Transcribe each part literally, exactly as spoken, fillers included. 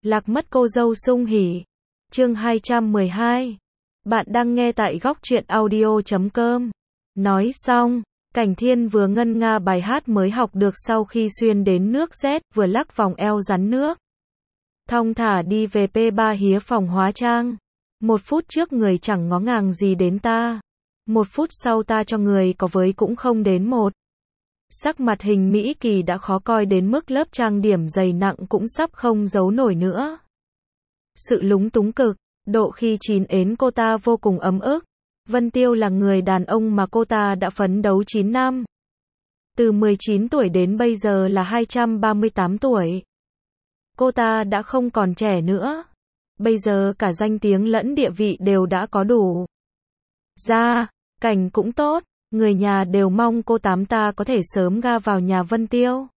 Lạc mất cô dâu sung hỉ. Chương hai trăm mười hai. Bạn đang nghe tại góc truyện audio chấm com. Nói xong, Cảnh Thiên vừa ngân nga bài hát mới học được sau khi xuyên đến nước Z, vừa lắc vòng eo rắn nước. Thong thả đi về P ba hía phòng hóa trang. Một phút trước người chẳng ngó ngàng gì đến ta. Một phút sau ta cho người có với cũng không đến một. Sắc mặt Hình Mỹ Kỳ đã khó coi đến mức lớp trang điểm dày nặng cũng sắp không giấu nổi nữa. Sự lúng túng cực độ khi chín ến cô ta vô cùng ấm ức. Vân Tiêu là người đàn ông mà cô ta đã phấn đấu chín năm. Từ mười chín tuổi đến bây giờ là hai trăm ba mươi tám tuổi. Cô ta đã không còn trẻ nữa. Bây giờ cả danh tiếng lẫn địa vị đều đã có đủ. Gia cảnh cũng tốt, người nhà đều mong cô tám ta có thể sớm ga vào nhà Vân Tiêu.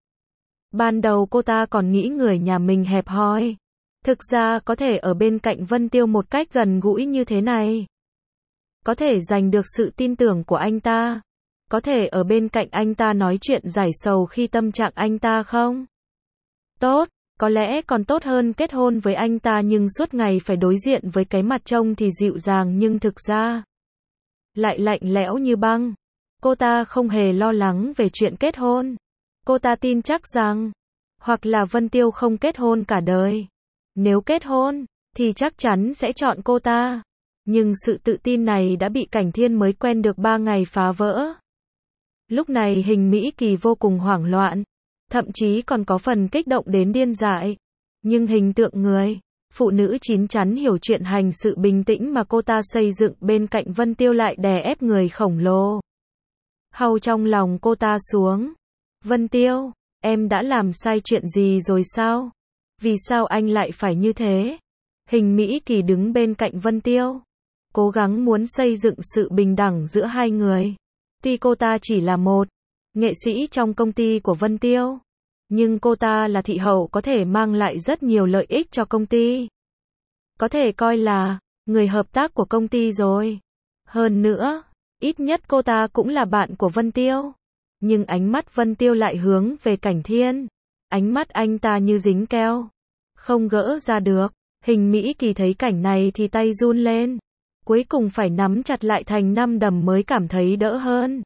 Ban đầu cô ta còn nghĩ người nhà mình hẹp hòi. Thực ra có thể ở bên cạnh Vân Tiêu một cách gần gũi như thế này. Có thể giành được sự tin tưởng của anh ta. Có thể ở bên cạnh anh ta nói chuyện giải sầu khi tâm trạng anh ta không? Tốt, có lẽ còn tốt hơn kết hôn với anh ta nhưng suốt ngày phải đối diện với cái mặt trông thì dịu dàng nhưng thực ra lại lạnh lẽo như băng. Cô ta không hề lo lắng về chuyện kết hôn. Cô ta tin chắc rằng, hoặc là Vân Tiêu không kết hôn cả đời. Nếu kết hôn, thì chắc chắn sẽ chọn cô ta. Nhưng sự tự tin này đã bị Cảnh Thiên mới quen được ba ngày phá vỡ. Lúc này Hình Mỹ Kỳ vô cùng hoảng loạn. Thậm chí còn có phần kích động đến điên dại. Nhưng hình tượng người phụ nữ chín chắn hiểu chuyện hành sự bình tĩnh mà cô ta xây dựng bên cạnh Vân Tiêu lại đè ép người khổng lồ. Hau trong lòng cô ta xuống. Vân Tiêu, em đã làm sai chuyện gì rồi sao? Vì sao anh lại phải như thế? Hình Mỹ Kỳ đứng bên cạnh Vân Tiêu, cố gắng muốn xây dựng sự bình đẳng giữa hai người. Tuy cô ta chỉ là một nghệ sĩ trong công ty của Vân Tiêu, nhưng cô ta là thị hậu có thể mang lại rất nhiều lợi ích cho công ty. Có thể coi là người hợp tác của công ty rồi. Hơn nữa, ít nhất cô ta cũng là bạn của Vân Tiêu. Nhưng ánh mắt Vân Tiêu lại hướng về Cảnh Thiên. Ánh mắt anh ta như dính keo, không gỡ ra được. Hình Mỹ Kỳ thấy cảnh này thì tay run lên. Cuối cùng phải nắm chặt lại thành năm đấm mới cảm thấy đỡ hơn.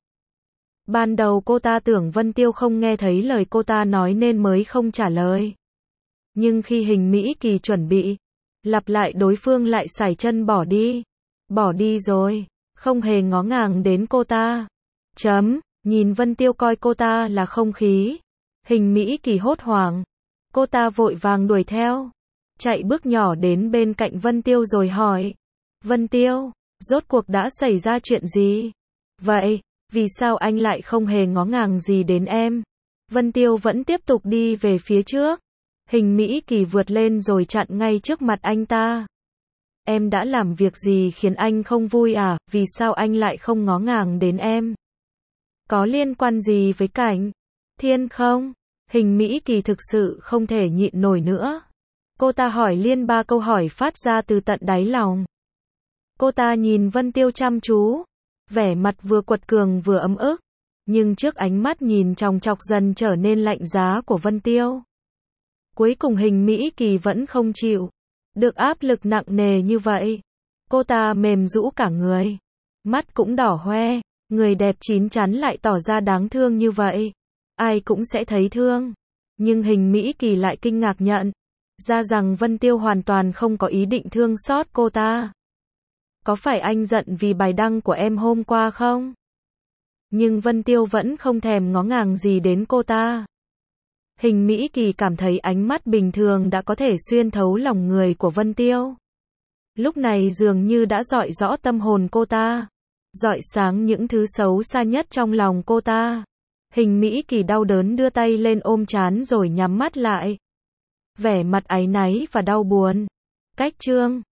Ban đầu cô ta tưởng Vân Tiêu không nghe thấy lời cô ta nói nên mới không trả lời. Nhưng khi Hình Mỹ Kỳ chuẩn bị lặp lại, đối phương lại sải chân bỏ đi. Bỏ đi rồi, không hề ngó ngàng đến cô ta. Chấm, nhìn Vân Tiêu coi cô ta là không khí. Hình Mỹ Kỳ hốt hoảng. Cô ta vội vàng đuổi theo. Chạy bước nhỏ đến bên cạnh Vân Tiêu rồi hỏi. Vân Tiêu, rốt cuộc đã xảy ra chuyện gì? Vậy, vì sao anh lại không hề ngó ngàng gì đến em? Vân Tiêu vẫn tiếp tục đi về phía trước. Hình Mỹ Kỳ vượt lên rồi chặn ngay trước mặt anh ta. Em đã làm việc gì khiến anh không vui à? Vì sao anh lại không ngó ngàng đến em? Có liên quan gì với Cảnh Thiên không? Hình Mỹ Kỳ thực sự không thể nhịn nổi nữa. Cô ta hỏi liên ba câu hỏi phát ra từ tận đáy lòng. Cô ta nhìn Vân Tiêu chăm chú, vẻ mặt vừa quật cường vừa ấm ức. Nhưng trước ánh mắt nhìn chòng chọc dần trở nên lạnh giá của Vân Tiêu, cuối cùng Hình Mỹ Kỳ vẫn không chịu được áp lực nặng nề như vậy. Cô ta mềm rũ cả người, mắt cũng đỏ hoe. Người đẹp chín chắn lại tỏ ra đáng thương như vậy, ai cũng sẽ thấy thương. Nhưng Hình Mỹ Kỳ lại kinh ngạc nhận ra rằng Vân Tiêu hoàn toàn không có ý định thương xót cô ta. Có phải anh giận vì bài đăng của em hôm qua không? Nhưng Vân Tiêu vẫn không thèm ngó ngàng gì đến cô ta. Hình Mỹ Kỳ cảm thấy ánh mắt bình thường đã có thể xuyên thấu lòng người của Vân Tiêu. Lúc này dường như đã rọi rõ tâm hồn cô ta, rọi sáng những thứ xấu xa nhất trong lòng cô ta. Hình Mỹ Kỳ đau đớn đưa tay lên ôm trán rồi nhắm mắt lại. Vẻ mặt áy náy và đau buồn. Cách chương